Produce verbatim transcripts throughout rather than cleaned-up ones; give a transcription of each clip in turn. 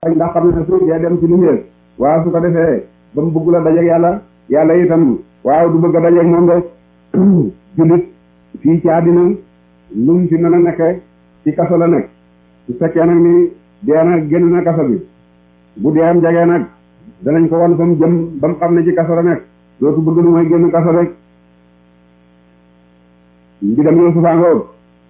ndax xam ne suuf dee dem ci lu ngeen waaw su ko defee ba mu bëgg la dajeeg yàlla yàlla itam waaw du bëgg a dajeeg moom de jullit fii ci àddina lu mu fi mën a nekke ci kaso la nekk su fekkee nag ni dee na génn na kaso bi bu dee am jagee nag danañ ko wan fa mu jëm ba mu xam ne ci kaso la nekk dootu bëgg lu mooy génn kaso rek mbidam Yuusufa ngoog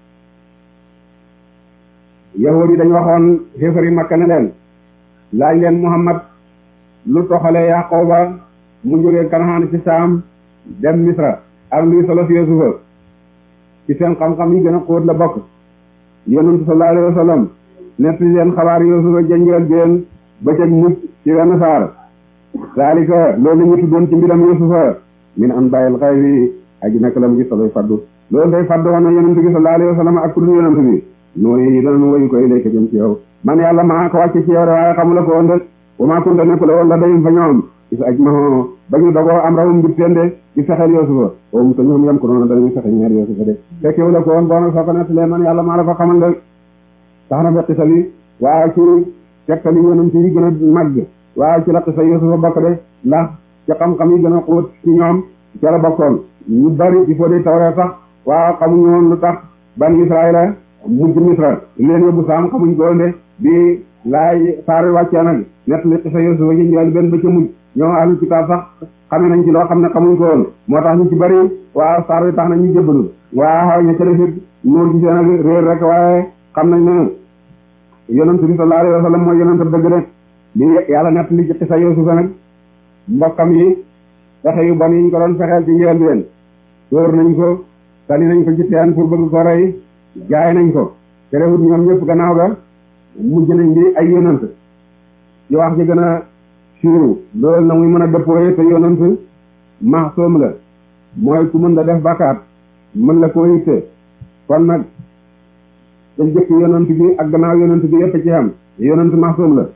yahuud yi dañ waxoon xéefari Makka ne leen laaj leen Muhammad lu toxalee Yaqooba mu jógee Kanaan ci Saam dem Misra ak luy solo si Yuusufa ci seen xam-xam yi gën a xóot la bokk yonent sallallahu alayhi wa sallam nett leen xabaar Yuusufa jënjeel géen bëccëg mucc ci wenn saar zaalika loolu ñu tuddoon ci mbiram Yuusufa min anbaa'il ghaybi aji nekk la mu gis soloy faddu loolu day faddu woon na yonent bi sallallahu alayhi wa sallam ak ku dul yonent bi nooyi danañu woyu koy léegi jëm ci yow man yàlla maa ko wàcce ci yow de waaye xamula ko woon de wa maa kunta nekku la woon la dayum fa ñoom is aj ma ba ñu dogoo am rawum mbir teen de di fexeel Yuusufa o mu ta ñoom yam ko noonu danañu fexe ñeer Yuusufa de fekk yow la ko woon boona soo ko nettalee man yàlla maa la ko xamal de tax na ba xisa bi waaw ci tegtali yonent yi gën a màgg waaw ci la xisa Yuusufa bokk de ndax ci xam-xam yi gën a xóot ci ñoom ca la bokkoon ñu bari il faut de tawree sax waaw xamuñu woon lu tax ban Israël mujj Misra leen yóbbu Saam xamuñ ko woon de bi laay saar wi wàccee nag nett li xisa Yuusufa ci njël benn ba ca mujj ñoo ahlul kitaab sax xame nañ ci loo xam ne xamuñ ko woon moo tax ñu ci bari waaw saar wi tax na ñu jébbalu waaw ña ca defit noor gi seen ak réer rek waaye xam nañ ne yonent bi sallallahu alayhi wa sallam mooy yonent dëgg de li yàlla nett li ci xisa Yuusufa nag mbokkam yi fexe yu bon yi ñu ko doon fexeel ci njël bi leen dóor nañ ko tani nañ ko ci teen pour bëgg ko rey jaay nañ ko terewut ñoom ñëpp gannaaw ga mujj nañ di ay yonant ci wax ci gën a siiw loolu na muy mën a dëppooye te yonant maxsoom la mooy ku mën da def bàkkaat mën la koo yitte kon nag da jëkk yonant bi ak gannaaw yonant bi yëpp ci xam yonant maxsoom la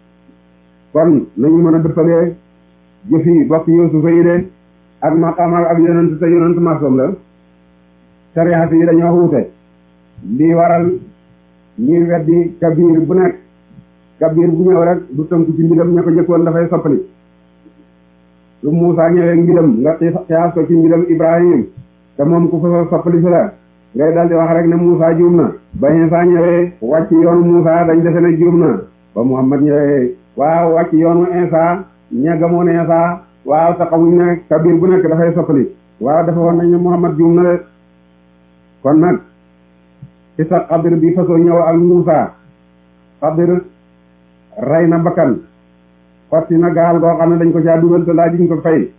kon nañu mën a dëppalee jëfi bokk Yuusufa yi de ak maqaam ak yonant te yonant maxsoom la sariyaat yi dañoo wuute lii waral ñuy weddi kabir bu nekk kabir bu ñëw rek du tënku ci mbidam ña ko jëkkoon dafay soppali lu Muusaa ñëwee mbidam nga xiyaas ko ci mbidam Ibrahim te moom ku fa soppali fi la ngay daldi wax rek ne Muusaa juum na ba Iisaa ñëwee wàcc yoonu Muusaa dañ defe ne juum na ba Muhammad ñëwee waaw wàcc yoonu Iisaa ña gëmoon Iisaa waaw te xamuñ ne kabir bu nekk dafay soppali waaw dafa woon nañ ne Muhammad juum na de kon nag ci sa Xadir bi fasoo ñëw ak Muusaa Xadir rey na bakkan xotti na gaal goo xam ne dañ ko caa dugal te laajuñ ko fay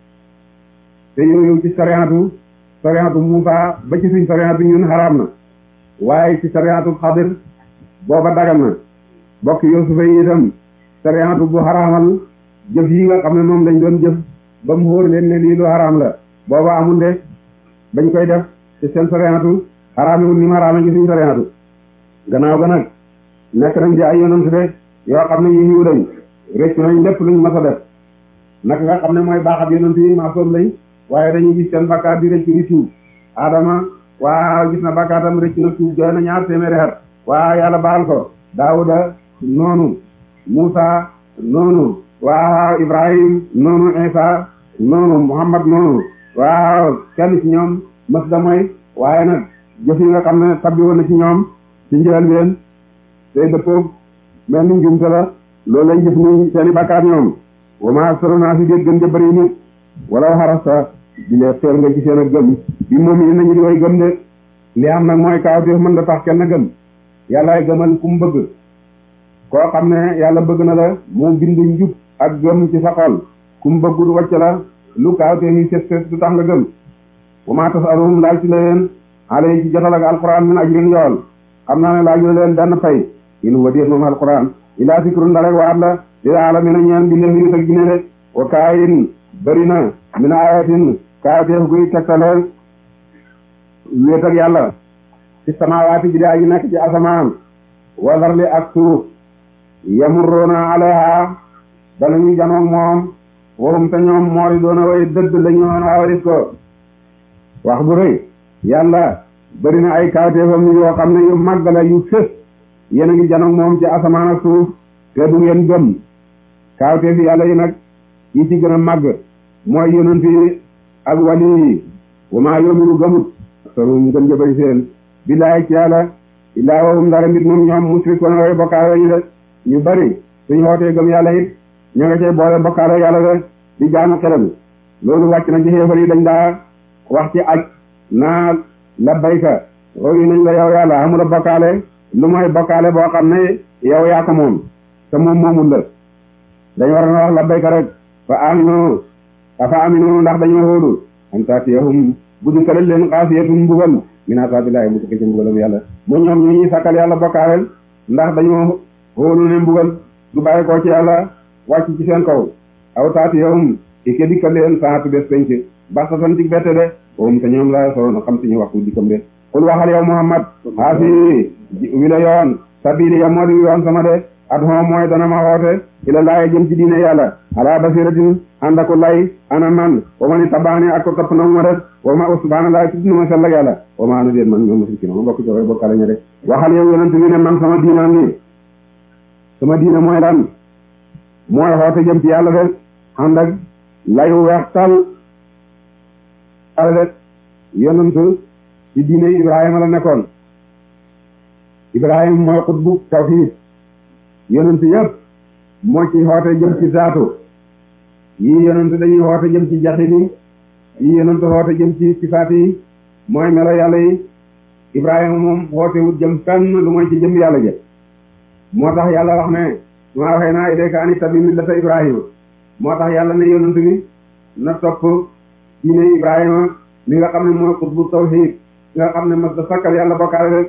te yooyu ci sariyaatu sariyaatu Muusaa ba ci suñ sariyaatu ñun xaraam na waaye ci sariyaatu Xadir booba dagal na bokk Yuusufa yi itam sariyaatu bu xaraamal jëf yi nga xam ne moom lañ doon jëf ba mu wóor leen ne lii lu xaraam la booba amul de bañ koy def ci seen sariyaatu xaraamewul ni ma xaraame ci suñu sariyaatu gannaaw ga nag nekk nañ di ay yonent de yoo xam ne yi yiw lañ réccu nañ lépp luñ mas a def naka nga xam ne mooy baaxab yonent yi maasoom lañ waaye dañuy gis seen bakkaat di réccu di tuub Adama waaw gis na bakkaatam réccu na tuub jooy na ñaar téeméeri at waaw yàlla baal ko Daawuda noonu Muusaa noonu waaw Ibrahim noonu Isa noonu Muhammad noonu waaw kenn ci ñoom mas da mooy waaye nag jëf yi nga xam ne tabbi woon na ci ñoom ci njël bi leen day dëppoo mel ni njumte la loolu lañ jëf ni seeni bàkkaar ñoom wama aksaruna si déet gën ja bëri nit wala xarasta di lee teel nga ci seen a gëm bi moom yi nañu di way gëm de li am nag mooy kaawteef mën da tax kenn gëm yàllaay gëmal ku mu bëgg koo xam ne yàlla bëgg na la moo bind njub ak gëm ci sa xol ku mu bëggul wàcc la lu kaawteef yi set set du tax nga gëm wama tasaluhum laaj ci la leen xale ci jotal ak alquran min ajrin yool xam naa ne laaj la leen benn fay in huwa déet moom alquran ilaa zikrun ndarek waat la lil aalamiina ñeen bi ndef nit ak jinne de wa kaayin bëri na min ayatin kaayateef guy tegtale wéet ak yàlla ci samaawaati ji daa ji nekk ci asamaan walarli ak suuf yamurroona alayha danañu janoog moom waxum te ñoom moori doona way dëdd la ñu woon awarit ko wax bu rëy yàlla bëri na ay kaayateefam yoo xam ne yu màgg la yu fës yéen a ngi janoog moom ci asamaan ak suuf te du ngeen gëm kaawte fi yàlla yi nag yi ci gën a màgg mooy yonent yi ak wali yi wa maa yominu gëmut sarum gën jëbëri seen billaahi ci yàlla illaa wahum dara mbir moom ñoom musrikoon way bokkaale ñu de ñu bari suñu xootee gëm yàlla it ña nga cay boole bokkaale yàlla de di jaamu xelam loolu wàcc na ci xéefar yi dañ daa wax ci aj naa labbayka royu nañ la yow yàlla amula bokkaale lu mooy bokkaale boo xam ne yow yaa ko moom te moom moomul la dañ war na wax labbayka rek fa aminu afa aminu ndax dañoo hóolu an taatiyahum bu di kalal leen xaasiyatun mbugal min asaabillahi mu tukki ci mbugalam yàlla mu ñoom ñu ñuy sàkkal yàlla bokkaaleel ndax dañoo hóolu ne mbugal du bàyyi koo ci yàlla wàcc ci seen kaw aw taatiyahum ike dikkal leen saatu bés penc baxtatan ci bette de wowum te ñoom la soroon xam suñu waxtu dikkam de xul waxal yow Muhammad xaasi wi la yoon sabili ya moo di yoon sama de at hoo mooy dana ma xoote ila laay jëm ci diine yàlla ala basiratin ànd ako lay ana man wa ma ni tabaani ak ko topp na ma rek wa ma subhanallah tudd na ma sell ak yàlla wa ma anu déen man ñoom musiki ma bokk joxe bokkale ña de waxal yow yonent bi ne man sama diina ni sama diina mooy lan mooy xoote jëm ci yàlla de ànd ak layu weex tal ala de yonent ci diine Ibrahima la nekkoon Ibrahima mooy xutbu tawhid yonent yëpp moo ci xoote jëm ci zaatu yii yonent dañuy xoote jëm ci jaxini yii yonent xoote jëm ci sifaat yi mooy melo yàlla yi Ibrahima moom xoote wut jëm fenn lu mooy ci jëm yàlla jë moo tax yàlla wax ne maa waxee naa ilayka an ittabi millata Ibrahima moo tax yàlla ne yonent bi na topp diine Ibrahima mi nga xam ne mooy xutbu tawhid nga xam ne mas da sakkal yàlla bokkaale rek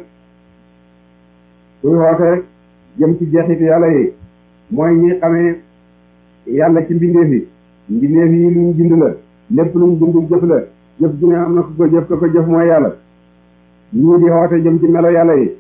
kuy xoote jëm ci jeexiti yàlla yi mooy ñi xamee yàlla ci mbindeef yi mbindeef yi luñ bind la lépp luñ bind jëf la jëf ju ne am na ku ko jëf ko ko jëf mooy yàlla ñii di xoote jëm ci melo yàlla yi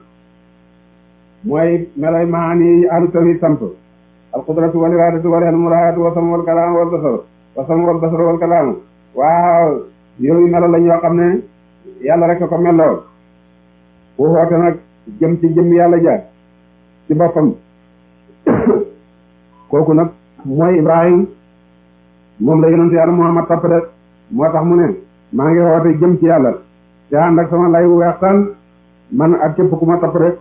mooy meloy maani yi ahlu tawhid samp alqudratu wal iradatu wal ilmu wal hayatu wa samu wal kalaamu wal basaru wa samu wal basaru wal kalaamu waaw yooyu melo la ñoo xam ne yàlla rek ko melloo ku xoote nag jëm ci jëm yàlla ja ci boppam kooku nag mooy Ibrahim moom la yonent yàlla Muhammad topp de moo tax mu ne maa ngi xoote jëm ci yàlla te ànd ak sama lay wu weex tan man ak képp ku ma topp rek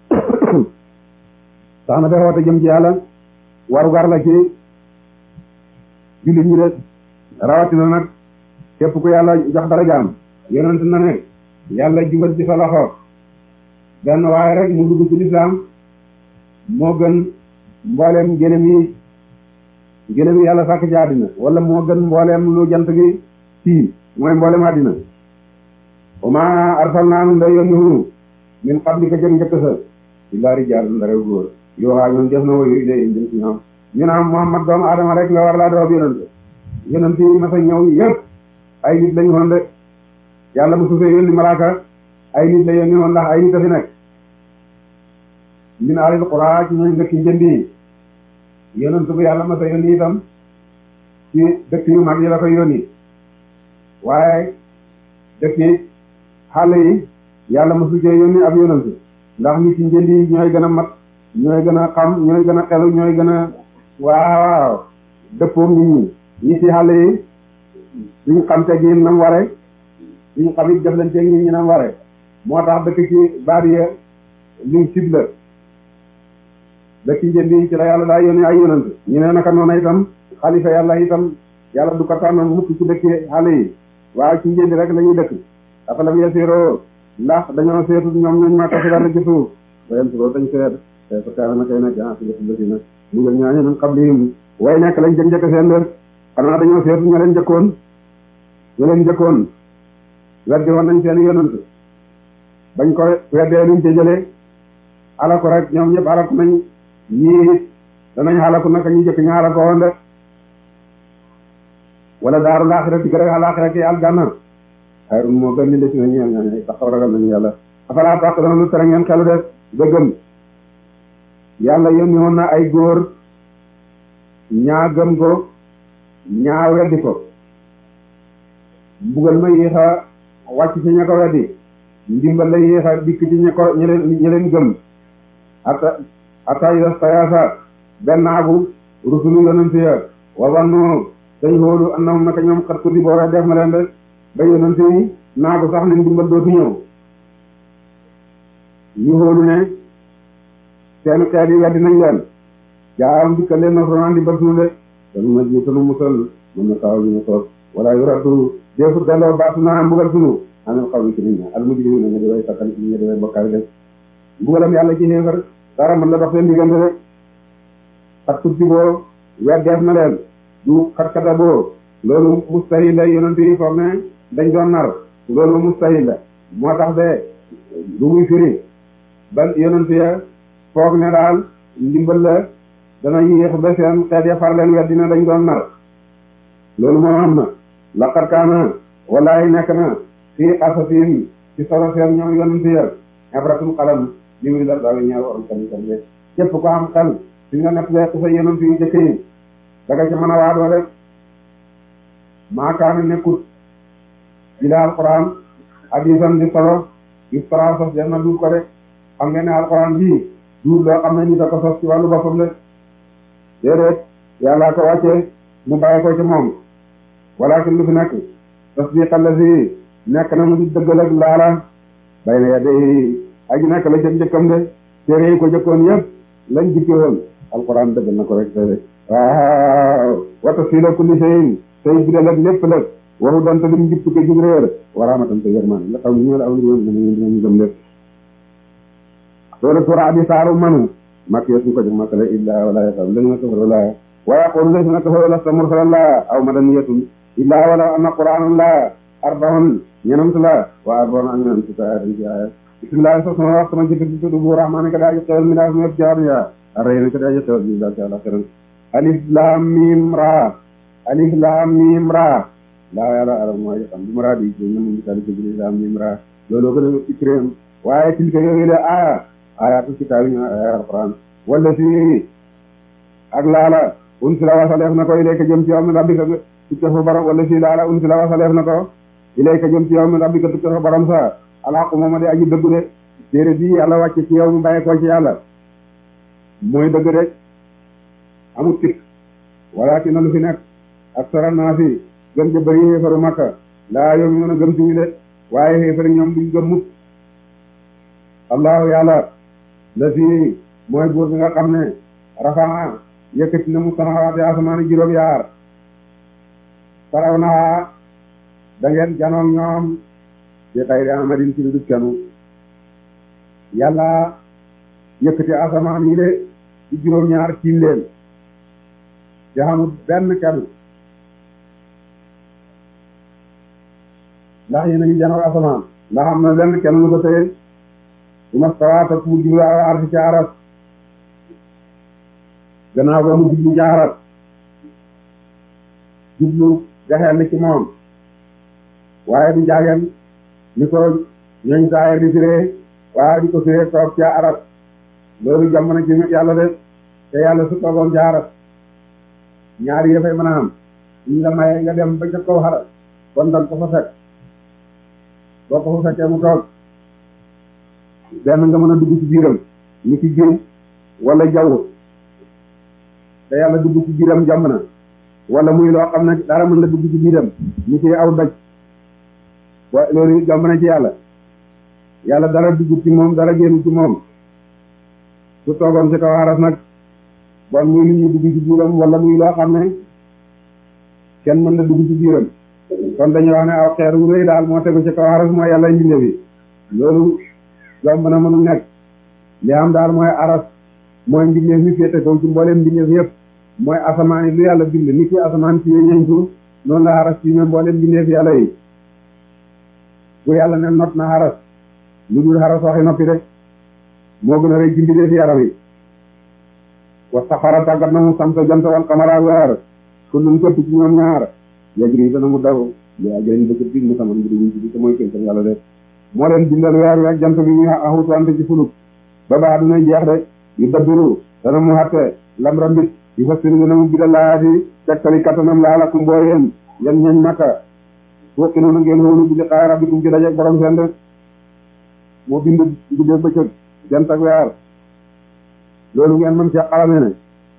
tax na de xoote jëm ci yàlla warugar la ci jullit ñi de rawatina nag képp ku yàlla jox dara jaam yonent na ne yàlla jubal ci sa loxo benn waaye rek mu dugg ci lislaam moo gën mbooleem gëlëm yi gëlëm yi yàlla sàkk ci àddina wala moo gën mbooleem lu jant gi fii mooy mbooleem àddina wa ma arsalnaa nun day yónni hunu min qablika jëm njëkk sa illaa rijaalun ndare góor yoo xaa ñoom def na woyu ilayhim jëm ci ñoom ñu naan Muhammad doomu Adama rek nga war laa doob yonent yonent yi ma sa ñëw yëpp ay nit lañu woon de yàlla bu suufee yónni malaaka ay nit la yónni woon ndax ay nit a fi nekk min alil qura ci ñooy dëkk njënd yi yonent bu yàlla ma sa yónni itam ci dëkk yu mag yi la koy yónni waaye dëkk yi xàll yi yàlla ma su cee yónni ab yonent ndax nit ci njënd yi ñooy gën a mat ñooy gën a xam ñooy gën a xelu ñooy gën a waaw dëppoom nit ñi ñi ci xàll yi duñ xam te gi nam ware duñ xam it jëflante nit ñi nam ware moo tax dëkk ci baadiya luñ sib la dëkk njënd yi ci la yàlla daa yónni ay yonent ñu ne naka noonu itam xalifa yàlla itam yàlla du ko tànnoon mukk ci dëkk xale yi waaw ci njënd rek la ñuy dëkk dafa lam yasiiroo ndax dañoo seetu ñoom ñooñ ma tafi dara ci suuf wayen suro dañ seet te fa kaana na kay na jan si lati lati na mu ngel ñaañe min qablihim way nekk lañ jëk njëkk seen dër xanaa dañoo seetu ña leen jëkkoon ña leen jëkkoon weddi woon nañ seen yonent bañ ko weddee luñ ci jëlee alaku rek ñoom ñëpp alaku nañ ñii danañ alaku naka ñu jëkk ñu alaku woon de wala daaru laaxira ci rek alaaxira ki aljanna xayrun moo gën li des na ñeel ñooñu taxaw ragal nañu yàlla afalaa taqiluun lu tere ngeen xelu de gëgëm yàlla yónni woon na ay góor ñaa gëm ko ñaa weddi ko mbugal ma yéex a wàcc ci ña ko weddi ndimbal la yéex a dikk ci ña ko ña leen ña leen gëm ata ata ida stayaasa benn naagu rusulu yonent ya wa wannu dañ xoolu annahum naka ñoom xat kuti boora def na leen de ba yonent yi naagu sax ne ndimbal dootu ñëw ñu xoolu ne seen xeet yi weddi nañ leen jaam dikkal leen nasronaan di bal sunu de tanu ma ji tanu musal mën na taw ñu soos wala yu raddu deefu delloo baatu naa mbugal sunu anal xaw yi ci nit ña al mujrimu na nga di way sakkal ñi nga di way bokkaay de mbugalam yàlla ci xéefar dara mën la dox seen diggante de xat kuti boo weddeef na leen du xat-xata boo loolu mustahil la yonent yi foog ne dañ doon nar loolu mustahil la moo tax de du muy firi ba yonent ya foog ne daal ndimbal la dana yéex ba seen xeet ya far leen weddi na dañ doon nar loolu moo am na laqad kaana wallaahi nekk na fii qasasihim ci solo seen ñoom yonent ya ibratum xalam li muy la daal ñaar waram kan kan de képp ko am xel si nga nekk de sa yonent yi jëkk yi da nga ci mën a waadoo rek maakaana nekkut ila alquran hadisan di solo istara sos janna du ko rek xam ngeen ne alquran bii du loo xam ne ni da ko sos ci wàllu boppam de déedéet yàlla ko wàccee mu bàyyi ko ci moom walakin lu fi nekk tasdiq allazi nekk na mu di dëggal ak laala bay na yedde aji nekk la jëg jëkkam de téere yi ko jëkkoon yëpp lañ jikki woon alquran dëggal na ko rek te waaw wa tafsiila kulli shay'in tey bidal ak lépp la waxu donte lim jub ko jub réer waraamatan te yërmaan nga xam ne ñoo la am ñu ñu gëm lépp loolu sura bi saaru manu mak yo suñ ko jëg makale illa wala yaqam lañu kafar la wa yaqulu laysa kafaru lasta mursalan la aw madaniyatun illa wala anna qur'anan la arbaun ñenant la wa arbaun an ñenant ta ayatan ci aya bismillah sa sama wax sama ci tuddu tuddu bu rahman ka daa xewal mi daa mu yëpp jaar ya arayna ka daa xewal mi daa ci ala xeral alif lam mim ra alif lam mim ra la yàlla arab mooy xam du mara di ñu ñu tali ci alif lam mim ra loolu gën a ikram waaye ci ko yooyu la aya ayatu kitaab ñu ay alquran wala fi ak laala unsila wasaleef na ko ilayka jëm ci yow mi rabbika tukke fa borom wala fi laala unsila wasaleef na ko ilayka jëm ci yow mi rabbika tukke fa borom sa alxaqu mooma di aji dëggu de téere bi yàlla wàcce ci yow mu bàyyi ko ci yàlla mooy dëgg rek amul tik walakin na lu fi nekk aksara naa fi gën ja bëri xéefaru makka laa yow mi mën a gëm suñu de waaye xéefari ñoom duñ gëm mukk allahu yàlla la fii mooy buur bi nga xam ne rafaa yëkkati na mu samawaati asamaani juróom yaar saraw naa da ngeen janoog ñoom ci xayri amadin ci lu dul kenu yàlla yëkkati asamaan yi de ci juróom ñaar tiim leen ci xamul benn kenu ndax yéen a ngi janoog asamaan ndax am na benn kenu lu ko tëye su ma stawaata mu jublu arsi ci aras gannaaw ba mu jublu ci aras jublu gaxeel ci moom waaye du jaageen ni ko ñooñ saayir di firee waaye di ko firee toog ca aras loolu jàmm na ci yàlla de te yàlla su toogoon ca aras ñaari yëfay mën a am ñu la maye nga dem ba ca kaw aras kon danga ko fa fekk boo ko fa fekkee mu toog benn nga mën a dugg ci biiram ni ci géej wala jaww te yàlla dugg ci biiram jàmm na wala muy loo xam ne dara mën la dugg ci biiram ni ci aw daj wa loolu jàmm na ci yàlla yàlla dara dugg ci moom dara génn ci moom su toogoon ci kaw aras nag bon muy lu ñuy dugg ci biiram wala muy loo xam ne kenn mën la dugg ci biiram kon dañuy wax ne aw xeer wu rëy daal moo tegu ci kaw aras mooy yàlla mbinde bi loolu jomb na mënu nekk li am daal mooy aras mooy mbindeef mi féete kaw ci mbooleem mbindeef yëpp mooy asamaan yi lu yàlla bind ni ki asamaan ci ñeñ suuf noonu la aras ci même mbooleem mbindeef yàlla yi bu yàlla ne not na aras lu dul aras waxi noppi rek moo gën a rëy ci mbindeef yaram yi wa saxara tàggat na mu samsa jant wal qamara weer kullun képp ci ñoom ñaar yajri dana mu daw li ajalin bëgg bi mu saman mbiri ñu ci te mooy kéntam yàlla de moo leen bindal weer week jant bi ñu axutuwante ci fuluk ba baa duna jeex de yu dabbiru dana mu xatte lam rambit yu fassiru dana mu bidal laayaati tegtali kattanam laalakum mbooyeen yan ñañ makka wokki noonu ngeen xoolu bi liqaay rabbikum ci dajeek borom seen de moo bind guddeeg bëccëg jant ak weer loolu ngeen mën ci xalame ne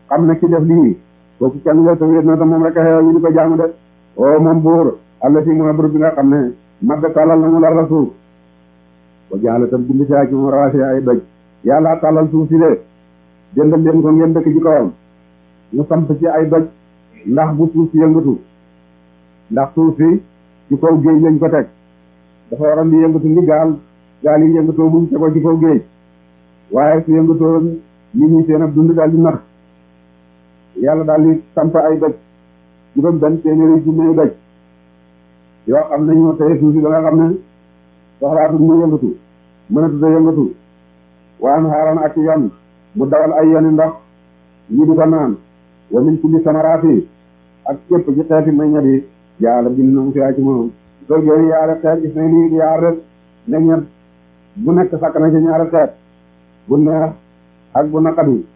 xam ne ki def lii kooku kenn la te wéet na te moom rek a xew ñu di ko jaamu de o moom buur alla si mooy buur bi nga xam ne madda tàllal na mu la rasuuf ko jaala tam bind si ci mu raasi ay doj yàlla tàllal suuf si de jëndal leen ko ngeen dëkk ci kawam mu samp ci ay doj ndax bu suuf si yëngatu ndax suuf si ci kaw géej lañ ko teg dafa waroon di yëngatu ni gaal gaal yi yëngatoo buñ tegoo ci kaw géej waaye su yëngatoo nit ñi seen ab dund daal di nax yàlla daal di samp ay doj juróom benn téeméeri junni doj yoo xam ne ñoo tey suuf si ba nga xam ne soxlaatu mu yëngatu mënatu da yëngatu waan xaaran ak yoon mu dawal ay yooni ndox ñi di ko naan wa min kulli samaraati ak képp ci xeeti meññet yi yàlla bind na mu fi ci moom soo génne yaari xeet gis nañ ni yaar rek meññet bu nekk sakk na ci ñaari xeet bu neex ak bu naqadi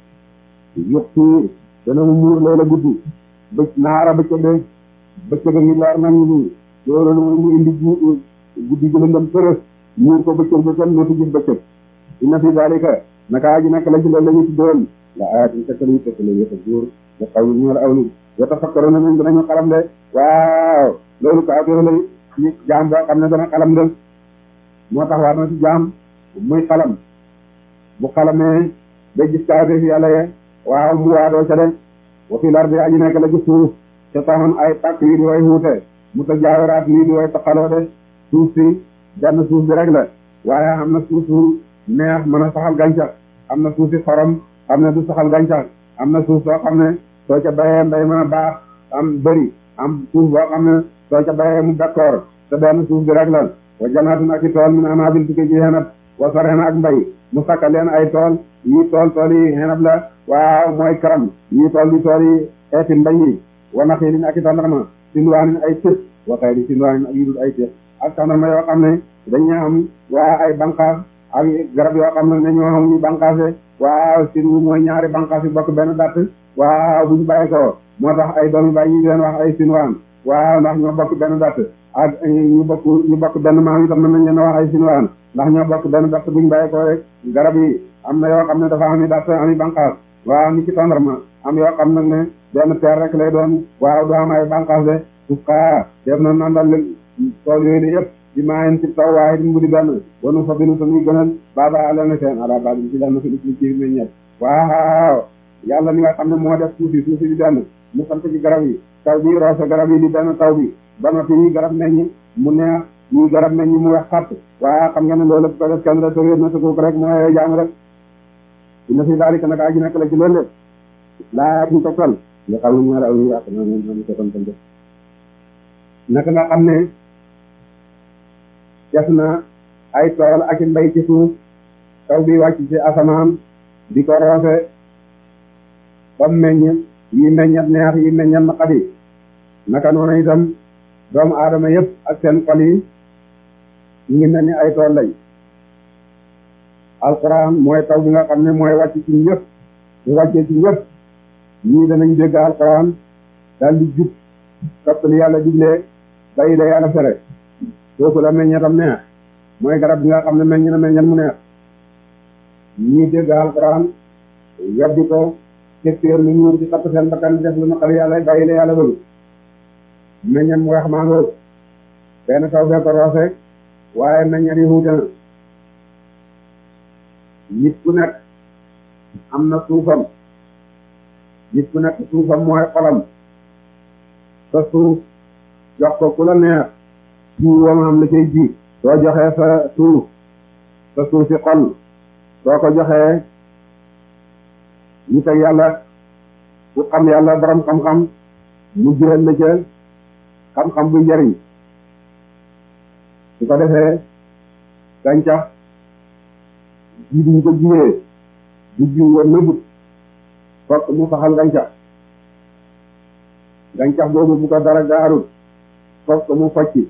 yuxti dana mu muur loola guddi bëcc naara bëccëg de bëccëg a ngi leer nañ ni loolu mu indi guddi gi lëndëm tërës muur ko bëccëg ba kenn dootu gis bëccëg inna fi dalika naka aji nekk la ci loolu la ñu tuddoon la ayatin tekkale yi tekkale yëpp góor nga xaw ñu ñëwal aw nit yota fakkaroon na nañ danañu xalam de waaw loolu ko affaire lay ci jaam boo xam ne dana xalam de moo tax war na ci jaam muy xalam bu xalamee ba gis ka affaire yàlla ye waaw mu waadoo ca de wa fi lardi aji nekk la ci suuf ca taxoon ay pàkk yi di way wuute mu ta jaawaraat lii di way taxaloo de suuf si benn suuf bi rek la waaye am na suuf su neex mën a saxal gàncax am na suuf si xorom xam ne du saxal gàncax am na suuf soo xam ne soo ca bayee mbay mën a baax am bëri am suuf boo xam ne soo ca bayee mu d'accord te benn suuf bi rek la wa janaatin ak i tool min anaabil tukkee ci xenab wa sarena ak mbay mu sakka leen ay tool yii tool tool yi xenab la waaw mooy karam yii tool di tool yi xeeti mbay yi wa naxiilin ak i tandarma sinduwaanin ay tëj wa xayri sinduwaanin ak yidul ay tëj ak tandarma yoo xam ne dañuy am waa ay banqaas ak garab yoo xam ne ñoo xam ñu banqaase waaw sinwu mooy ñaari banqaas yu bokk benn datt waaw bu ñu bàyyi ko moo tax ay doomi bàyyi ñu leen wax ay sinwaan waaw ndax ñoo bokk benn datt ak ñu bokk ñu bokk benn maam itam mën nañ leen wax ay sinwaan ndax ñoo bokk benn datt bu ñu bàyyi ko rek garab yi am na yoo xam ne dafa ami datt ami banqaas waaw ni ci tàndarma am yoo xam nag ne benn peer rek lay doon waaw du am ay banqaas de suuf kaa def na nandal tool yooyu ne yëpp di maayen ci taw waaye di mu di benn wanu fa binu tamuy gënal baaba àla na seen ala ba ci lenn fi ci ci meññet waaw yàlla mi nga xam ne moo def suuf si suuf si di benn mu sant ci garab yi taw bi roose garab yi di benn taw bi ba noppi yi garab meññ mu neex yi garab meññ mu wex xatt waaw xam nga ne loolu ko def kenn la te réer na tëkooku rek mooy jaam rek ina fi daalika nag aji nekk la ci loolu de laa ñu toppal nga xam ne ñaar aw ñu ak na ñu ko tan tan naka nga xam ne def na ay tool ak mbay ci suuf taw bi wàcc ci asamaan di ko roose ba meññ yi meññat neex yi meññat naqadi naka noonu itam doomu aadama yëpp ak seen xol yi ñu ngi mel ni ay tool lañ alquran mooy taw bi nga xam ne mooy wàcc ci ñëpp bu wàccee ci ñëpp ñii danañ dégg alquran daal di jub topp li yàlla diglee bàyyi la yàlla fere kooku la meññatam neex mooy garab bi nga xam ne meññ na meññat mu neex ñii dégg alquran weddi ko képpéer lu ñuur ci xatt seen bakkan def lu naqari yàlla bàyyi la yàlla bëgg meññat mu weex maa ngoog benn taw fee ko roose waaye meññat yi wuute na nit ku nekk am na suufam nit ku nekk suufam mooy xolam sa suuf jox ko ku la neex jiw wam am la cay ji soo joxee sa suuf sa suuf si xol soo ko joxee ñu teg yàlla ku xam yàlla borom xam-xam mu jiral la ca xam-xam bu njëriñ su ko defee gàncax ji duñ ko jiwee bu jiw wa nëbut fokk mu saxal gàncax gàncax boobu bu ko dara gaarut fokk mu focci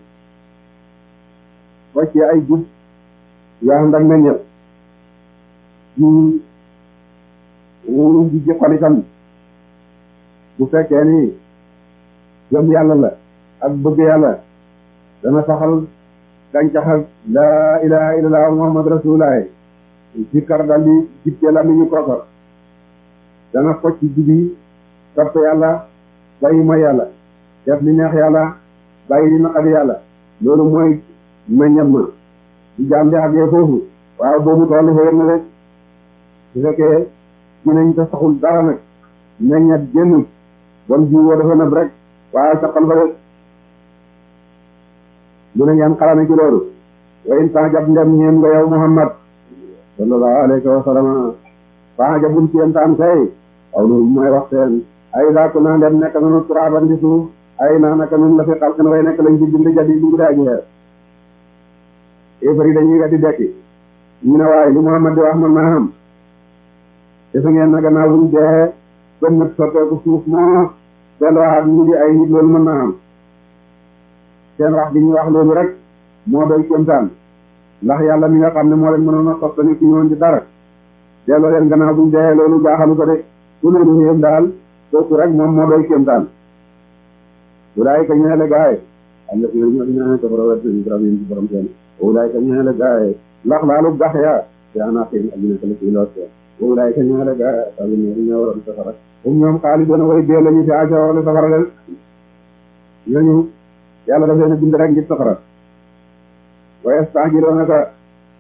focci ay gub yoo xam ndax meññet jiw wóoru ji ji xol itam bu fekkee ni gëm yàlla la ak bëgg yàlla dana saxal gàncax ak laa ilaha illallah muhammad rasulullah ci kar dal di jibte la mi ñu koko dana focc ci jibi topp yàlla bàyyi mooy yàlla def li neex yàlla bàyyi li naqari yàlla loolu mooy meññat ma di jaam di àggee foofu waaw boobu toll fa na rek su fekkee ci nañ te saxul dara nag meññat génn bon jiw woo dafa nëb rek waaw saqal fa rek lu ne ngeen xalame ci loolu wa in taajab ndem ñeen nga yow Muhammad sallallahu alayhi wa sallam taajabun ci yéen taan kay aw loolu mooy wax seen ay daa ko naa ndem nekk nanu turaaban di suuf ay naa naka nun la fi xalqin way nekk lañ ci bind jadi bi ngi daa jeex éefari dañuy weddi dekki ñu ne waaye li Muhammad di wax man naa xam te su ngeen na gannaaw buñ dee bën nag sotteeku suuf moo seen waxaat ñu di ay nit loolu mën naa xam seen wax gi ñu wax loolu rek moo doy kéemtaan ndax yàlla mi nga xam ne moo leen mënoon a sottani ci ñoon di dara delloo leen gannaaw buñ dee loolu jaaxalu ko de su loolu yëpp daal kooku rek moom moo doy kéemtaan wulaay ka ñeele gaay alla fi ñoo dina ko borom wet ni borom yi borom seen wulaay ka ñeele gaay lax laalu gax ya te ana xëy ak ñu ko ci lool wulaay ka ñeele gaay ak ñu ñoo waroon safara um ñoom xaali doona way dee lañu ci aajo wala safara leen ñooñu yàlla daf leen bind rek ngir safara waaye staajiroona ka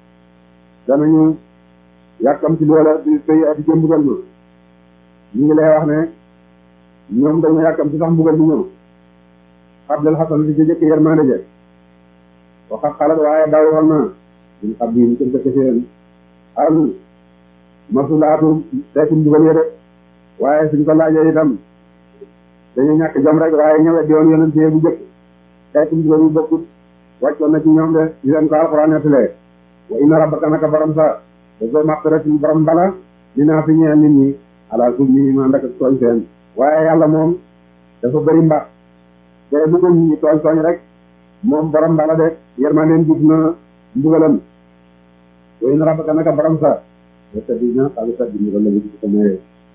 danañu yàkkam ci loola di tey ati jëm mbugal ma ñu ngi lay wax ne ñoom dañu yàkkam ci sax mbugal bi ñëw xablal xasan di ci jëkk yërmande je waxat xalat waaye daw xol na ñun xam bi ñu ko jëkk seen al masulaatu teeti mbugal ya de waaye suñ ko laajee itam dañu ñàkk jom rek waaye ñëwet di woon yonent bu jëkk teeti mbugal yu bokkut wàccoon na ci ñoom de di leen ko alxuraan nettalee wa inna rabbaka naka borom sa dafa maxtarati borom bala dinaa fi ñeel nit ñi ala sub ñi ma ndak tooñ seen waaye yàlla moom dafa bëri mbax te bu ko nit ñi tooñ tooñ rek moom borom bala de yërmandeem gis na mbugalam wa inna rabbaka naka borom sa dafa dina xalu sa di mbugal la gis ko mayee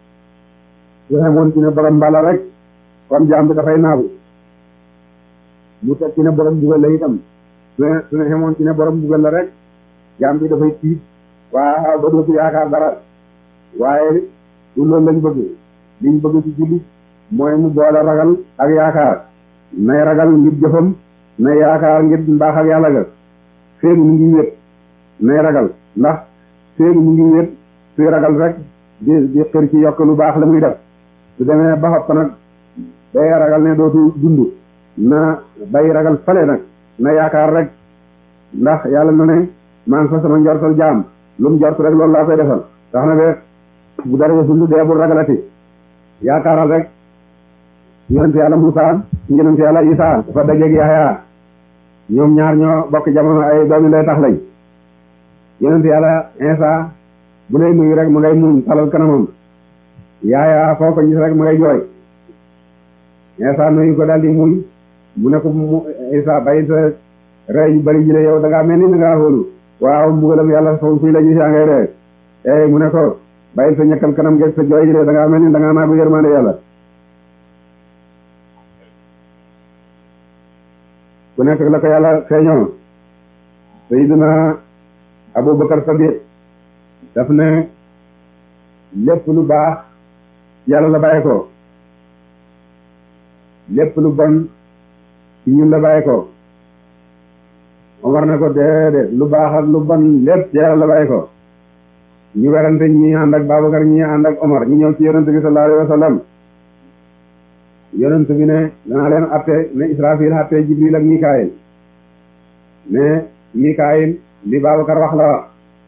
su xemoon ci ne borom bala rek kon jaam bi dafay naagu mu teg ci ne borom mbugal la itam su ne su ne xemoon ci ne borom mbugal la rek jaam bi dafay tiit waaw ba dootu yaakaar dara waaye du loolu lañ bëgg liñ bëgg ci jullit mooy mu boole ragal ak yaakaar nay ragal ngir jëfam nay yaakaar ngir mbaax ak yàlla ga féegi mu ngi wét nay ragal ndax féegi mu ngi wét suy ragal rek di di xër ci yokk lu baax la muy def su demee ba xob ko nag day ragal ne dootu dund na bay ragal fale nag na yaakaar rek ndax yàlla na ne maan fa sama njortal jaam lu mu jort rek loolu laa koy defal tax na be bu dara dund dee bul ragalati yaakaaral rek yonent yàlla Musaa yonent yàlla Isaa dafa dajeeg Yaxya ñoom ñaar ñoo bokk jamono ay doomi lay tax lañ yonent yàlla Isaa bu lay nuyu rek mu ngay muñ talal kanamam Yaxya foo ko gis rek mu ngay jooy Isaa nuyu ko daal di muñ mu ne ko mu Isaa bàyyi sa rey yu bari jile yow da ngaa mel ni da ngaa xoolu waaw mbugalam yàlla foofu fii la ñu yaa ngay ree ey mu ne ko bàyyi sa ñekkal kanam ngeeg sa jooy jile da ngaa mel ni da ngaa naa bu yërmande yàlla ku nekk la ko yàlla feeñoo Sayyidina Abubakar Sadiq daf ne lépp lu baax yàlla la bàyyi ko lépp lu bon ci ñun la bàyyi ko Omar ne ko déedéet lu baax ak lu bon lépp ci yàlla la bàyyi ko ñu werante ñi ànd ak Babacar ñi ànd ak Omar ñu ñëw ci yonent bi sallallahu alayhi wa sallam yonent bi ne danaa leen atte ne Israfil atte Jibril ak Mikaayil ne Mikaayil li Babacar wax la wax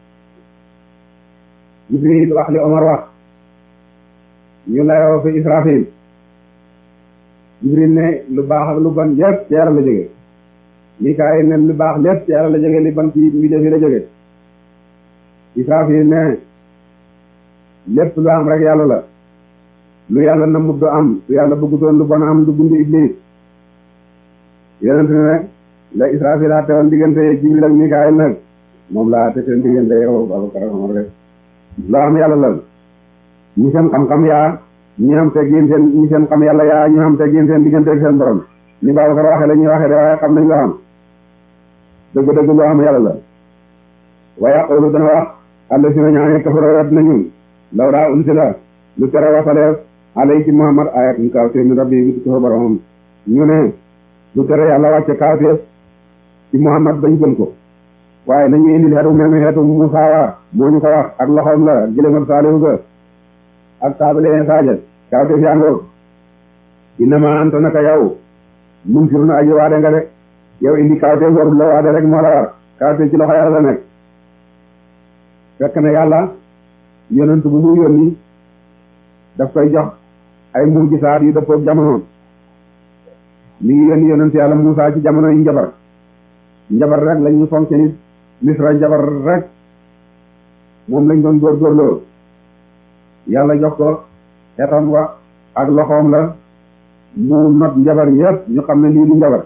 Jibril wax li Omar wax ñu layoo fi Israfil Jibril ne lu baax ak lu bon lépp ci yàlla la jóge Mikaayil ne lu baax lépp ci yàlla la jóge li bon ci mbindeef yi la jóge Israfil ne lépp lu am rek yàlla la lu yàlla na mut du am lu yàlla bëggutoon lu bon am du bind Iblis yonent ne la Israfil a teewoon diggante Jibril ak Mikaayil nag moom laa te seen diggante yow Babacar Omar rek loo am yàlla la ñi seen xam-xam yaa ñi am teggin seen ñi seen xam yàlla yaa ñu am teggin seen diggante ak seen borom ni Babacar waxee la ñuy waxee de waaye xam nañ loo xam dëgg-dëgg loo am yàlla la waaye xoolu dana wax àll si na ñaane kafara wet nañu law daa unsila lu tere wasaleef alay ci Muhammad ayat ñu kawteef mi rabbi bi ko boromam ñu ne lu tere yàlla wàcce kawteef ci Muhammad bañ gën ko waaye nañu indil xeetu mel ni xeetu Musaa wa moo ñu ko wax ak loxoom la gëlémal Saalihu ga ak saabale saaja kawteef yaa ngoog innama anta naka yow munzirun na aji waade nga de yow indi kawteef warul la waade rek moo la war kawteef ci loxo yàlla la nekk fekk na yàlla yonent bu mu yónni daf koy jox ay mujisaat yu dëppook jamono mi ngi yónni yonent yàlla Muusaa ci jamono yi njabar njabar rek lañu fonke nit misra njabar rek moom lañ doon góorgóorloo yàlla jox ko xetam wa ak loxoom la mu not njabar yépp ñu xam ne lii du njabar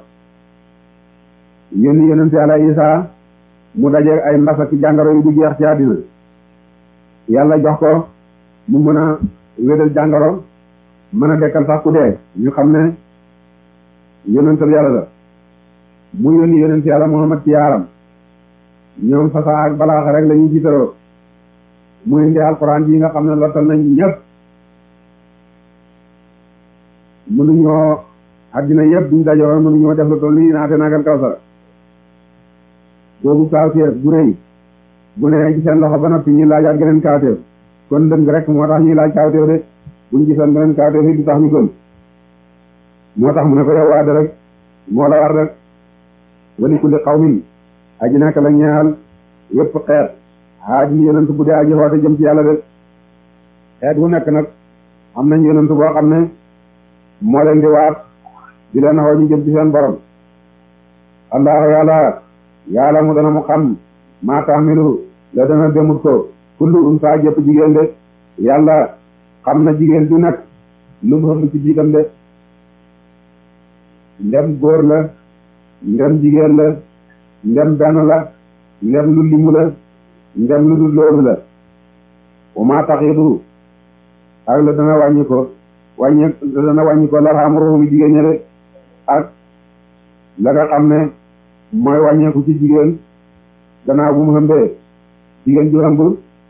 yónni yonent yàlla Isaa mu daje ay mbasa ci jàngoro yu du jeex ci àddina yàlla jox ko mu mën a wédal jàngoro mën a dekkal sax ku dee ñu xam ne yonental yàlla la mu yónni yonent yàlla Muhammad ci yaaram ñoom fasaa ak balaaxa rek la ñuy jiitaroo mu indi alxuraan yi nga xam ne lottal nañ ñëpp mënuñoo àddina yëpp duñ dajoo mënuñoo def lu toll nii naate nagal kawsara boobu kaawteef bu rëy bu ne ci seen loxo ba noppi ñu laajaat geneen kaawteef kon dëng rek moo tax ñuy laaj kaawteef de buñ gisoon beneen kaawteef yi du tax ñu gën moo tax mu ne ko yow waade rek moo la war rek wali kulli qawmin aji nekk la ñaal yëpp xeet haadi yonent bu dee aji xoote jëm ci yàlla de xeet wu nekk nag am nañ yonent boo xam ne moo leen di waat di leen xoo ñu jëm ci seen borom allahu yàlla yàlla mu dana mu xam maa taamilu la dana demut ko kullu unsa jëpp jigéen de yàlla xam na jigéen du nekk lu mu xam ci biitam de ndem góor la ndem jigéen la ndem benn la ndem lu limu la ndem lu dul loolu la wa maa taxidu ak la dana wàññi ko wàññi la dana wàññi ko la xam ruuxu jigéen ña de ak la nga xam ne mooy wàññeeku ci jigéen gannaaw bu mu xëmbee jigéen ju ëmb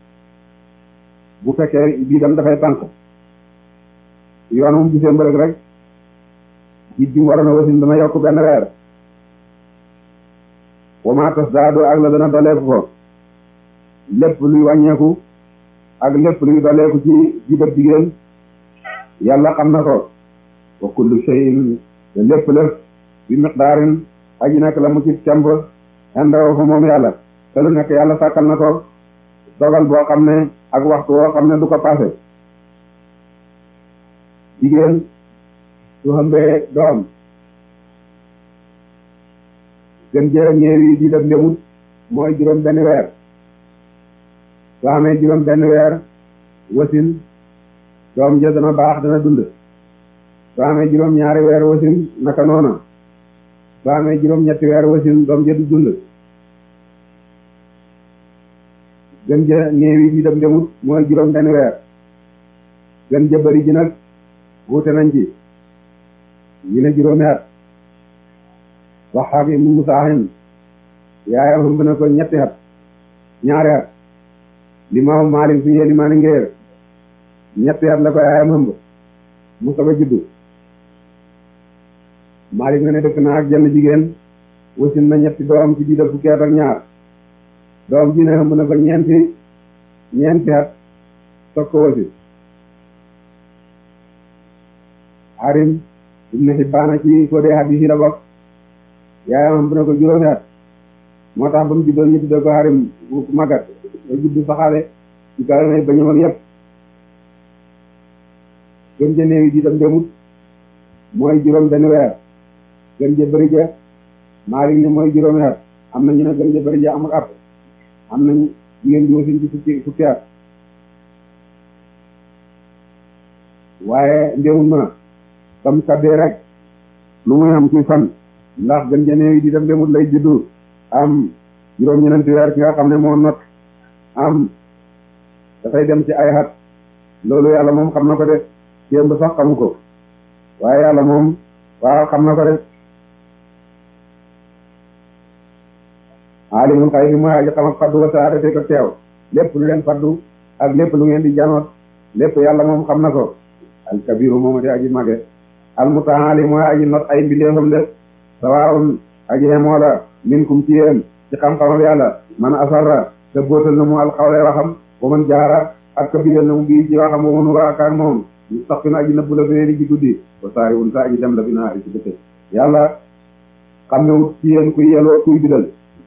bu fekkee bii dam dafay tànk yoon moom gisee mbërëg rek jiit bi mu waroon a wasin dana yokk benn weer wama tas daado ak la dana doleeku ko lépp luy wàññeeku ak lépp luy doleeku ci jibab jigéen yàlla xam na ko wa kullu shay'in lépp lëf bi miqdaarin aji nekk la mu ci càmb xendawo fa moom yàlla te lu nekk yàlla sàkkal na ko dogal boo xam ne ak waxtu woo xam ne du ko passé jigéen su xëmbee doom gën jërë ñeew yi di def ndemut mooy juróom benn weer soo amee juróom benn weer wasin doom ja dana baax dana dund soo amee juróom ñaari weer wasin naka noona soo amee juróom ñetti weer wasin doom ja du dund gën ja néew yi di def ndemut mooy juróom benn weer gën ja bëri ji nag wuute nañ ci ñu ne juróomi at Waxaab ibnu Musaahin yaayam ëmb na ko ñetti at ñaari at Limaamu Maalik suñu limaani ngéer ñetti at la ko yaayam ëmb mu soog a juddu Maalik nga ne dëkk na ak jenn jigéen wasin na ñetti doom ci biir fukki at ak ñaar doom ji ne ëmb na ko ñeenti ñeenti at soog ko wasin Harim ibnu Hibbaana ci ko dee hadiis yi la bokk yaayam ëmb na ko juróomi at moo tax ba mu juddoo ñu tuddee ko Harim bu magat ba juddu saxaale ci kaw may ba ñëw ak yëpp gën ja néew yi di dem demut mooy juróom benn weer gën ja bëri ja Maalik ne mooy juróomi at am na ñu ne gën ja bëri ja am ak at am nañ jigéen ji wasin ci fukki fukki at waaye ndéemut ma comme kaddee rek lu muy am ci fan ndax gën ja néew yi di dem demut lay juddu am juróom ñeneenti weer ki nga xam ne moo not am dafay dem ci ay at loolu yàlla moom xam na ko de démb sax xamu ko waaye yàlla moom waaw xam na ko de aalimul xaybi mooy aji xam ak faddu wa saadati ko teew lépp lu leen faddu ak lépp lu ngeen di janoot lépp yàlla moom xam na ko al kabiru moom di aji mage al mutaali mooy aji not ay mbindeefam de sawaawun aji xemoo la minkum ci yéen ci xam-xamam yàlla man asarra te bóotal na mu alxawle waxam wa man jaara ak ka biral na mu bii ci waxam wa man waaka ak moom sax fi na aji nëbb la béeri ci guddi wa saari wun sa aji dem la bi naari ci bëccëg yàlla xam ne wut ci yéen kuy yeloo kuy bidal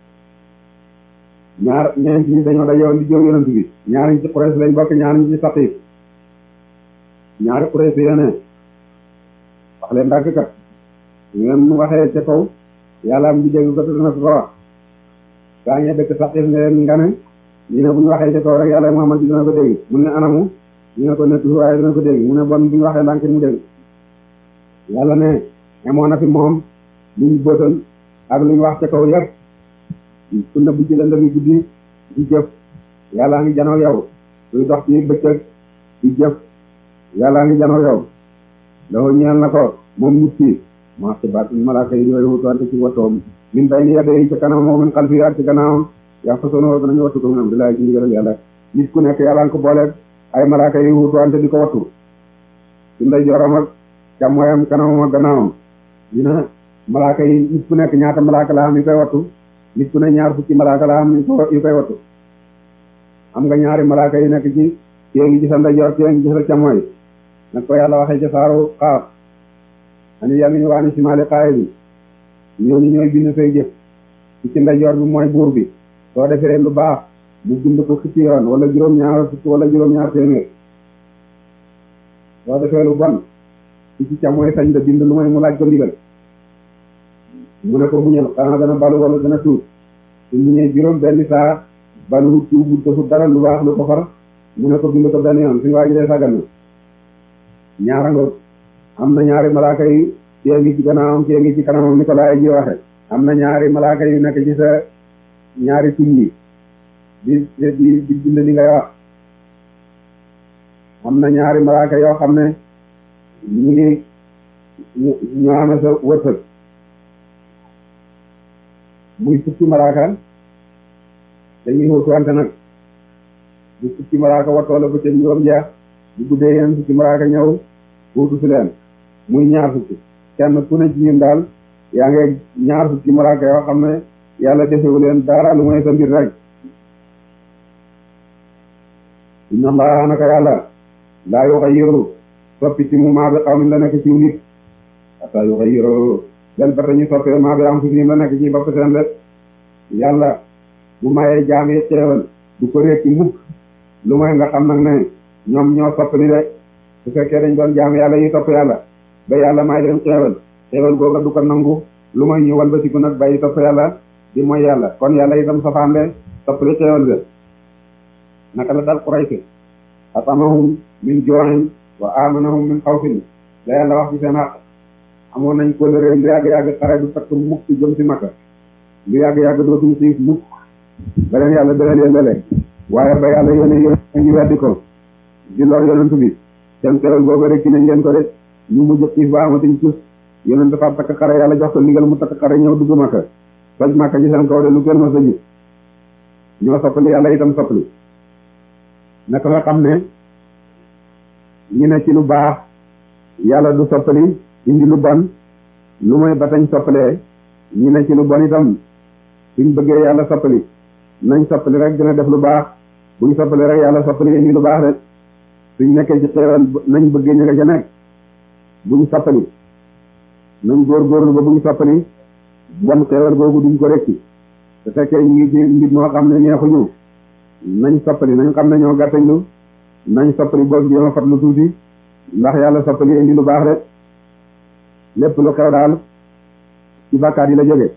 ñaar ñeent ñi dañoo dajewoon di jëw yonent bi ñaar ñi ci Quraysh lañ bokk ñaar ñi ci Saqiif ñaari Quraysh yi ne wax leen ndànk kat ngeen waxee ca kaw yàlla am di dégg ko te dana ko wax gaa ñee dëkk Saqiif ne leen nga ne ñu ne bu ñu waxee ca kaw rek yàlla Muhammad bi dina ko dégg mu ne anamu ñu ne ko nekk waaye dina ko dégg mu ne bon bu ñu waxee ndànk mu dégg yàlla ne amoon na fi moom luñ bëtal ak luñ wax ca kaw yëpp ku ne bu ci lëndëm guddi di jëf yàllaa ngi janoo yow kuy dox ci bëccëg di jëf yàllaa ngi janoo yow loolu ñeel na ko moom nit ki moo ci baat malaaka yi ñooy wutoante ci wattoom min bay ni yadde yi ci kanam moom min xalfi ak ci gannaawam yaa fa sono danañu wattu ko moom di laay ci ndigalal yàlla nit ku nekk yàllaa ngi ko booleeg ay malaaka yi wutoante di ko wattu ci ndeyjooram ak càmmooyam kanamam ak gannaawam dina malaaka yi nit ku nekk ñaata malaaka la am yu koy wattu nit ku ne ñaar fukki malaaka la am yu koy wattu am nga ñaari malaaka yi nekk ci kii ngi ci sa ndeyjoor kii ngi ci sa càmmooy nag ko yàlla waxee ca saaru xaaf ani yamin wa ani simaali xaaye bi ñooñu ñooy bind say jëf ci ci ndeyjoor bi mooy buur bi soo defee lu baax mu bind ko fukki yoon wala juróom-ñaar fukki wala juróom-ñaar téeméer soo defee lu bon ci ci càmmooy sañ da bind lu mooy mu laaj ko ndigal mu ne ko muñal xanaa dana balu wala dana tuut su muñee juróom benn saa balu tuut bu defut dara lu baax lu ko far mu ne ko bind ko benn yoon suñu waa ji dee sàggan na ñaara nga am na ñaari malaaka yi kii ngi ci gannaawam kii ngi ci kanamam ni ko laay ji waxe am na ñaari malaaka yu nekk ci sa ñaari tuñ yi di di di bind li ngay wax am na ñaari malaaka yoo xam ne ñu ngi ñoo amee sa wërsëg muy fukki malaaka dañuy wutuwante nag bu fukki malaaka wattoo la bëccëg juróom jeex bu guddee yeneen fukki malaaka ñëw wuutu si leen muy ñaar fukki kenn ku ne ci ñun daal yaa ngi ñaar fukki malaaka yoo xam ne yàlla defewu leen dara lu mooy sa mbir rek inna allaha naka yàlla laa yughayyiru soppi ci mu maa bi qawmin la nekk ci nit hatta yughayyiru bel ba ñu soppee maa bi anfusihim la nekk ci bopp seen lépp yàlla bu mayee jaam yi xeewal du ko rékki mukk lu may nga xam nag ne ñoom ñoo soppali de su fekkee dañ doon jaam yàlla yi topp yàlla ba yàlla may leen xeewal xeewal googa du ko nangu lu may ñu walbatiku nag bàyyi topp yàlla di mooy yàlla kon yàlla itam safaan le soppali xeewal be naka la dal Quraysh atamahum min ju'in wa amanahum min xawfin la yàlla wax ci seen xaq amoon nañ ko le réew lu yàgg-yàgg xare du takk mukk ci jëm ci Makka lu yàgg-yàgg dootuñ xiif mukk ba leen yàlla beral yëngale waaye ba yàlla yónne yónne ñu weddi ko di lor yonent bi seen xewal boobu rek ci nañ leen ko de ñu mujj xiif ba amatuñ tus yonent dafa takk xare yàlla jox ko ndigal mu takk xare ñëw dugg Makka toj Makka ci seen kaw de lu kenn ma sa gis ñoo soppali yàlla itam soppali naka nga xam ne ñu ne ci lu baax yàlla du soppali indi lu bon lu mooy ba tañ soppalee ñu ne ci lu bon itam suñ bëggee yàlla soppali nañ soppali rek dina def lu baax buñ soppali rek yàlla soppali indi lu baax rek suñ nekkee ci xéewal nañ bëggee ñu nga ca nekk buñ soppali nañ góorgóorlu ba buñ soppali bon xéewal googu duñ ko rekki te fekkee ñu ngi ci mbir moo xam ne neexuñu nañ soppali nañ xam ne ñoo gàttañlu nañ soppali boog jéem a fat lu tuuti ndax yàlla soppali indi lu baax rek lépp lu xew daal ci bàkkaat yi la jóge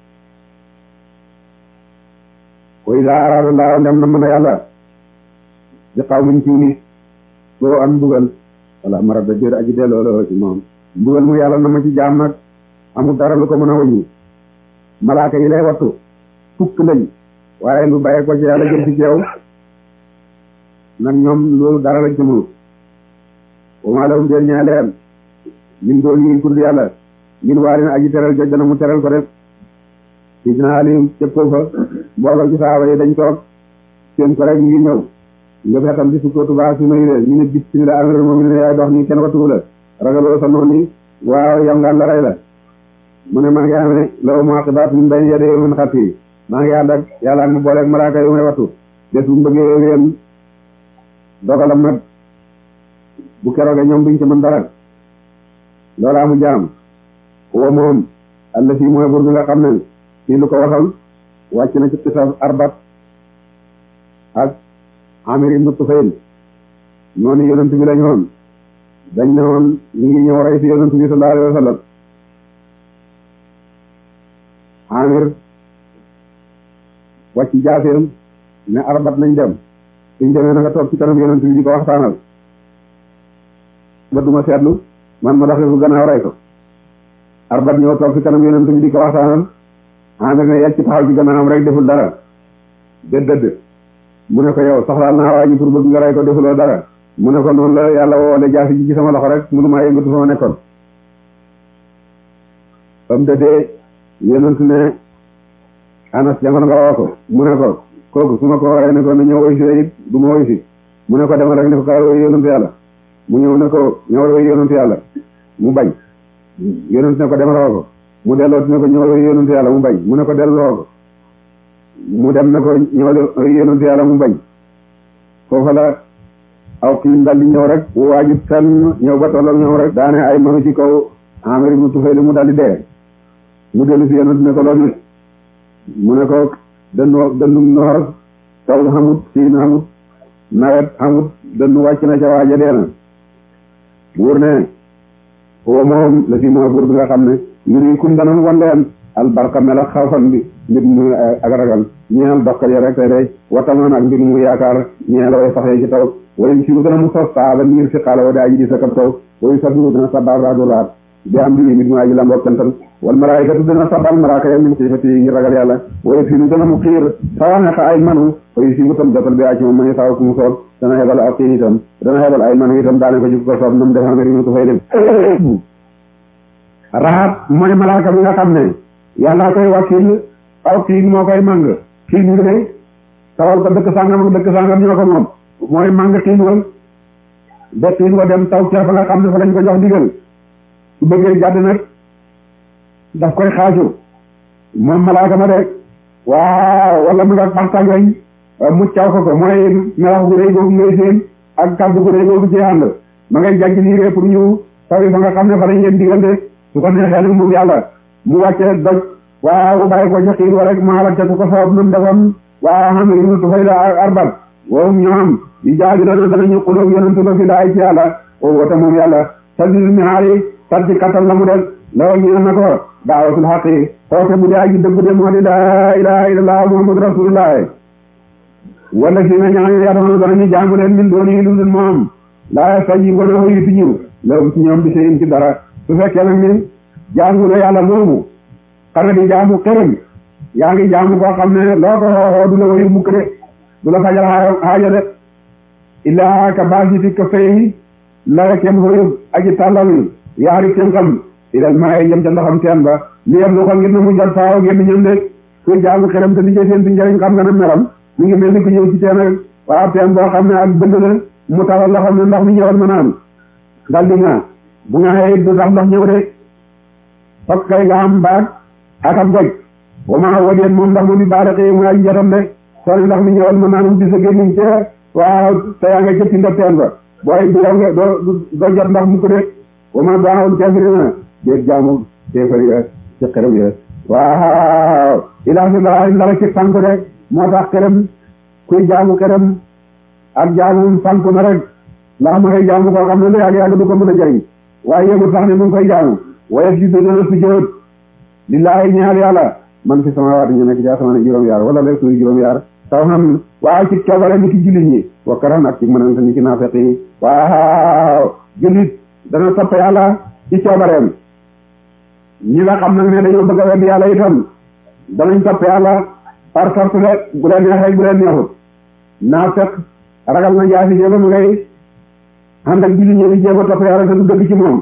koy daa araada laa ndem na mën a yàlla di xaw muñ ciw ni boo am mbugal wala mara da jër aji delloo la ci moom mbugal mu yàlla na ma ci jaam nag amul dara lu ko mën a wëññi malaaka yi lay wattu fukk lañ waaye lu bàyyee ko ci yàlla jëm ci yow nag ñoom loolu dara lañ ci mënut wa maa lahum deel ñaa leen min doon yi kur yàlla min waa leen aji teral joj dana mu teral ko def si dina alim cëpp ko fa mbooloo ci saaba yi dañ toog seen ko rek ñu ngi ñëw nga feetam di sukkootu baa si may de ñu ne bismillah amir moom ne yaay dox nii kenn ko tuula ragaloo sa noonu ni waaw yow ngaan la rey la mu ne maa ngi amee law muaqibaat min bayni yadayhi wa min xalfihi maa ngi ànd ak yàlla ak mu booleeg malaaka yu may wattu bés bu mu bëggee wéem dogalam nag bu keroogee ñoom duñ ci mën dara loola mu jaam wa moom alla fii mooy bur bi nga xam ne fii lu ko wasal wàcc na ci qisas arbat ak amir ibnu tufayl noonu yonent bi lañ woon dañ ne woon ñu ngi ñëw rey si yonent bi sallallahu alayhi wa sallam amir wàcc jaaseem ne arbat nañ dem suñ demee na nga toog ci kanam yonent bi di ko waxtaanal ba duma seetlu man ma doxee fu gannaaw rey ko arbat ñëw toog ci kanam yonent bi di ko waxtaanal amir ne yegg ci taxaw ci gannaawam rek deful dara dëdd dëdd mu ne ko yow soxlaal naa waa ji pour bëgg nga rey ko defuloo dara mu ne ko noonu la yàlla woole jaasi ji ci sama loxo rek mënu maa yëngatu fa ma nekkoon ba mu dëddee yonent ne anas jamono nga woo ko mu ne ko kooku su ma ko waxee ne ko na ñëw woy si it du ma woy si mu ne ko demal rek ne ko kaay woy yonent yàlla mu ñëw ne ko ñëwal woy yonent yàlla mu bañ yonent ne ko demal woo ko mu delloo ne ko ñëwal woy yonent yàlla mu bañ mu ne ko delloo ko mu dem ne ko ñëwal woy yonent yàlla mu bañ foofa la aw kilim dal di ñëw rek waajib fenn ñëw ba tolloog ñëw rek daane ay manu ci kaw Amir ibn Tufayl mu dal di dee mu dellu si yonent ne ko loolu mu ne ko dënnu dënnu noor taw xamut siin xamut nawet xamut dënnu wàcc na ca waaja dee na buur ne foo moom la fi mooy buur bi nga xam ne yuri kum danam wan leen albarka mel ak xawfan bi mbir mu ak ragal ñeel doxkat ya rek tey day watamaan ak mbir mu yaakaar ñeel way saxee ci taw way si lu dana mu sos saaba niir si xaala wa daa ji di sa kab taw way sabiru dana sabal raadulaat bi am bi mit mu aji lamboo cantal wal malaayikatu dana sabal malaaka ya min xiifati ngir ragal yàlla way si lu dana mu xiir sawaxe xa ay manu way si tam jotal bi aci moom ma saw ku mu soob dana xebal ak xiin itam dana xebal ay manu itam daane ko ci ko soob nam defa meri mu tu fay dem raxaat mooy malaaka bi nga xam ne yàlla koy wakkil aw xiin moo koy màng xiin wi de tawal ko dëkk sàngam ak dëkk sàngam ñoo ko moom mooy màng xiin wa ba xiin wa dem taw ca fa nga xam ne fa lañ ko jox digal su bëggee jàdd nag daf koy xaaju moom malaaka ma rek waaw wala mu nga baxtàngañ muccaw ko ko mooy melax gu rëy googu ngay seen ak kàddu gu rëy googu ci ànd ma ngay jàngi niiree pour ñu taw yi fa nga xam ne fa lañ leen diggante su ko neexee nag moom yàlla mu wàccee doj waaw bàyyi ko joxiin wa rek maa la ca ku ko soob num defoon waaw xam ne ibnu Tufayl arbat wow ñoom yi jaaji doona danañu xulóog yonentu la fi laay ci yàlla o wota moom yàlla sadil mihaari sarci kattan la mu def law ñu na ko daawatul xaqi xoote bu dee aji dëgg de moo di laa ilaha illallah muhammadu rasulullah wala fi na ñaañu yadoona danañu jaamu leen min dooni yi lu dul moom laa saji ngona hoyi fi ñu lawum ci ñoom bi seen ci dara su fekkee nag ni jaamu la yàlla moomu xana di jaamu këram yaa ngi jaamu koo xam ne loo ko xooxoo du la wayu mukk de du la fajal xaaja de illaa ka baasiti ka fay la kem hoyu aji tàllal yaari tënkam ilal maa yi jëm ca ndoxam teen ba li yem lu ko ngir na mu jot faaw génn ñëm de kuy jaamu këram te di ca seen ti njëriñ xam nga ne meram mi ngi mel ni ku ñëw ci teen rek waaw teen boo xam ne ak bënd la mu tawal loo xam ne ndox mi ñëwal ma naan dal di nga bu nga xëy du tax ndox ñëw de fokk kay nga am baag ak am goj wa maa wadeen moom ndox ma bi baale xëy mu aji jotam de soo ndox mi ñëwal ma naan di sa gémmiñ ci waaw te yaa nga jëppi ndox teen ba booy du nga doo doo jot ndox mu ko de wa ma baawul kafirina déet jaamu kéefar ya ci xërëm ya waaw ilaa si dara dara ci sànku rek moo tax xërëm kuy jaamu xërëm ak jaamu sànku na rek ndax ma koy jaamu koo xam ne lu yàgg yàgg du ko mën a jëriñ waaye yëgul sax ne mu ngi koy jaamu waaye si dana sujjóot lillaahi ñaar yàlla man fi samaawaati ñu nekk ci asamaan juróom-yaar wala léegi suuf juróom-yaar taw xam waaw ci coobare ni ci jullit ñi wakkaran ak ci mënante ni ci naafeq yi waaw jullit dana topp yàlla ci coobareem ñi nga xam nag ne dañoo bëgg a wedd yàlla itam danañ topp yàlla par force de bu leen neexee bu leen neexut naafeq ragal na jaasi jéego mu ngay ànd ak jullit ñi di jéego topp yàlla te du dëgg ci moom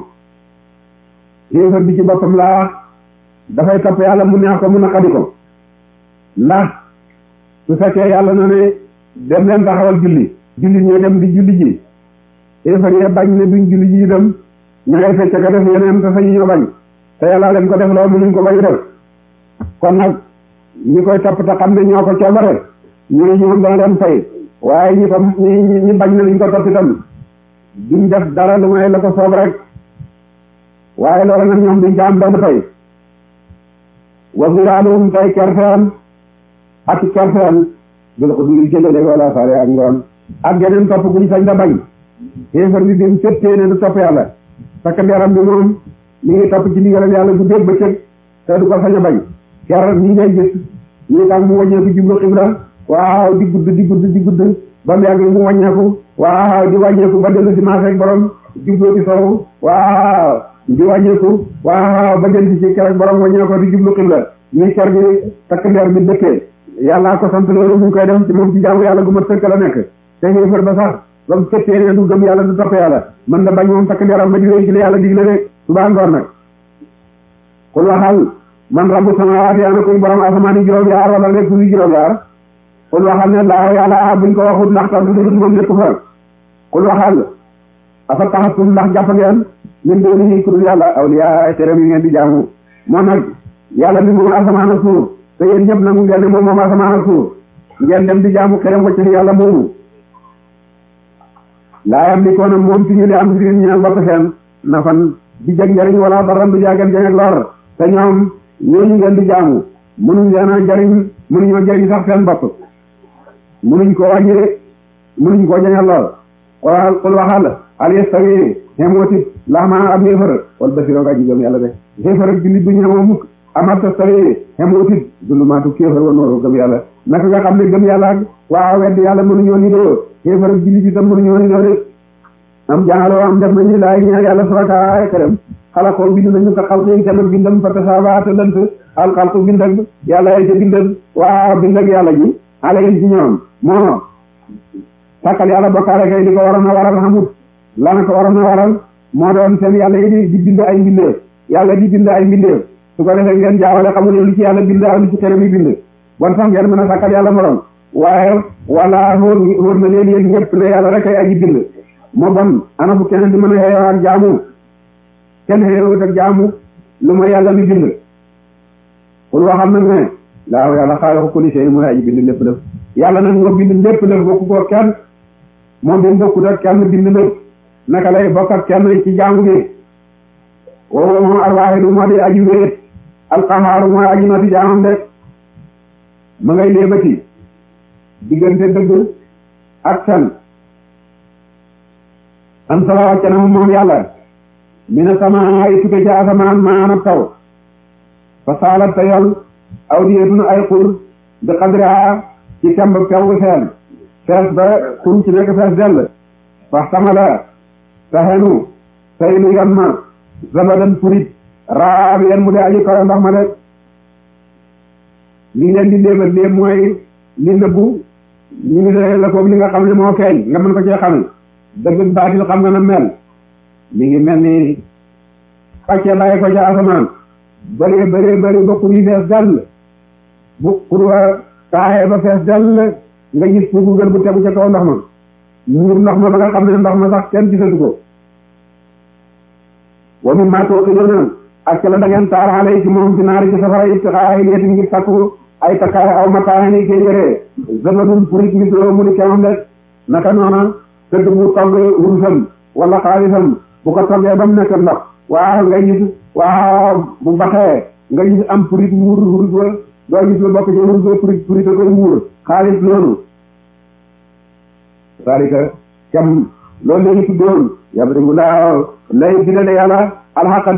yéefar bi ci boppam laa dafay topp yàlla mu neex ko mu naqadi ko ndax su fekkee yàlla na ne dem leen taxawal julli julli ñi dem di julli ji yéefar yi bañ ne duñ julli ji dem ñu ngay fecc ko def yeneen te sañu ñoo bañ te yàlla leen ko def loo mënuñ ko bañ def kon nag ñi koy topp te xam ne ñoo ko coobare ñooñu ñoom dana leen fay waaye ñi ko ñi ñi bañ na liñ ko topp itam duñ def dara lu may la ko soob rek waaye loolu nag ñoom duñ ko am benn fay wa zilaaluhum tay kerfeen ak kerfeen bil xuduuri jëlale wala faare ak ngoon ak geneen topp guñ sañ da bañ xéefar bi bim féttee ne du topp yàlla takk yaram bi moom mi ngi topp ci ndigalam yàlla guddeeg bëccëg te du ko sañ a bañ ker ñi ngay gis ñi tax mu wàññeeku jublu xibla waaw di gudd di gudd di gudd ba mu yàgg mu wàññeeku waaw di wàññeeku ba dellu si maasek borom jublu ci sow waaw di wàññeeku waaw ba dellu ci ker borom wàññeeku di jublu xibla ñuy ker bi takk ndeer bi dëkkee yàllaa ko sant loolu mu ngi koy def ci moom ci jaamu yàlla gu mat sëkk la nekk te xéefar ba sax ba mu fettee ne du gëm yàlla du topp yàlla mën na bañ moom takk ndeeram ba di wéy ci la yàlla digle rek subaa ngoor nag kul waxal man rabbu samaawaati ana kuy borom asamaan yi juróom yaar wala nekk suufi juróom yaar kul waxal ne laa yàlla ah buñ ko waxut ndax tax du dugg moom nekk fa kul waxal afa taxatum ndax jàpp ngeen min dooni ku dul yàlla awliyaa teram yi ngeen di jaamu moo nag yàlla mi moom asamaan ak suuf te yéen ñëpp nangu ngeen ne moom moom asamaan ak suuf ngeen dem di jaamu xerem wacc ci yàlla moomu laa yam li koona moom ci ñu li am si ñeel bopp seen na fan di jeg njariñ wala daran du jaagen jeng ak lor te ñoom ñooñu ngeen di jaamu mënuñ leen a jariñ mënuñoo jariñ sax seen bopp mënuñ ko wàññi mënuñ koo jañal lool wala xul waxal al yastawi xemooti laxmaa ab xéefar wala basiroo aji gëm yàlla de xéefar ak jullit du ñemoo mukk amat tastawi xemootit dulumaatu kéefar wa nooru gëm yàlla naka nga xam ne gëm yàlla ak waaw wedd yàlla mënuñoo ni doo xéefar ak jullit itam mënuñoo ni doo de am jàngaloo am def nañu laay ñaan yàlla suraka ay këram xalaqoo bind nañu ko xalqi kenn bindam fa tasaabaata lënt al xalqu bind ak yàlla ay ca bindal waaw bind ak yàlla ji alayhim ci ñoom moo sàkkal yàlla bokkaale kay li ko waroon a waral xamut lana ko waroon a waral moo doon seen yàlla yi di di bind ay mbindeef yàlla di bind ay mbindeef su ko defee ngeen jaawale xamul lu ci yàlla bind ak lu ci xelam yi bind bon sax ngeen mën a sàkkal yàlla morom waaye wala wóor wóor na leen yéen ñëpp ne yàlla rek ay aji bind moo bon ana fu keneen di mën a xeeyoo ak jaamu kenn xeeyoo ak jaamu lu ma yàlla mi bind pour waxam nag ne laaw yàlla xaaliqu kulli shay mooy aji bind lépp lépp yàlla nag nga bind lépp lépp bokku ko kenn moom bi bokkut ak kenn bind lépp naka lay bokk ak kenn ci jaamu gi woowu moom alwaahidu moo di aji wéet alqahaaru mooy aji noti jaamam de ma ngay léebati diggante dëgg ak fen an sala wàcce na moom yàlla mina sama ay tukke ci asamaan maanab taw fa saalat te yol aw diyetun ay xur bi xadriha ci kemb pew seen fees ba xur ci nekk fees dell fax tamala taxenu taylu yan ma zabadan purit raab yen mu de aji koy ndox ma de li leen di léebat léeb mooy li nëbbu ñu ngi de la koog li nga xam ne moo feeñ nga mën ko cee xame dëgg baatil xam nga na mel mi ngi mel ni pàcce bàyyi ko ca asamaan bëree bëree bëri ba xur yi fees dell bu xur wa taaxee ba fees dell nga gis puuku gën bu tegu ca kaw ndox ma muur ndox ma ba nga xam ne ndox ma sax kenn gisatu ko wa min maa tuuqiduuna ak ci la da ngeen taal xale yi ci moom ci naari ci safara ibtixaa hilyatin ngir sakku ay takkaay aw mataaxin yi koy yëree zabadun purit misloo mu di kemam de naka noona tëdd bu togg wurusam wala xaalisam bu ko toggee ba mu nekk ndox waaw nga gis waaw bu baxee nga gis am purit muur wurus wa doo gis lu bokk ci wurus wa purit purit a koy muur xaalis loolu salika kam loolu léegi tuddoon yadribu laahu lay bidale yàlla alxaqa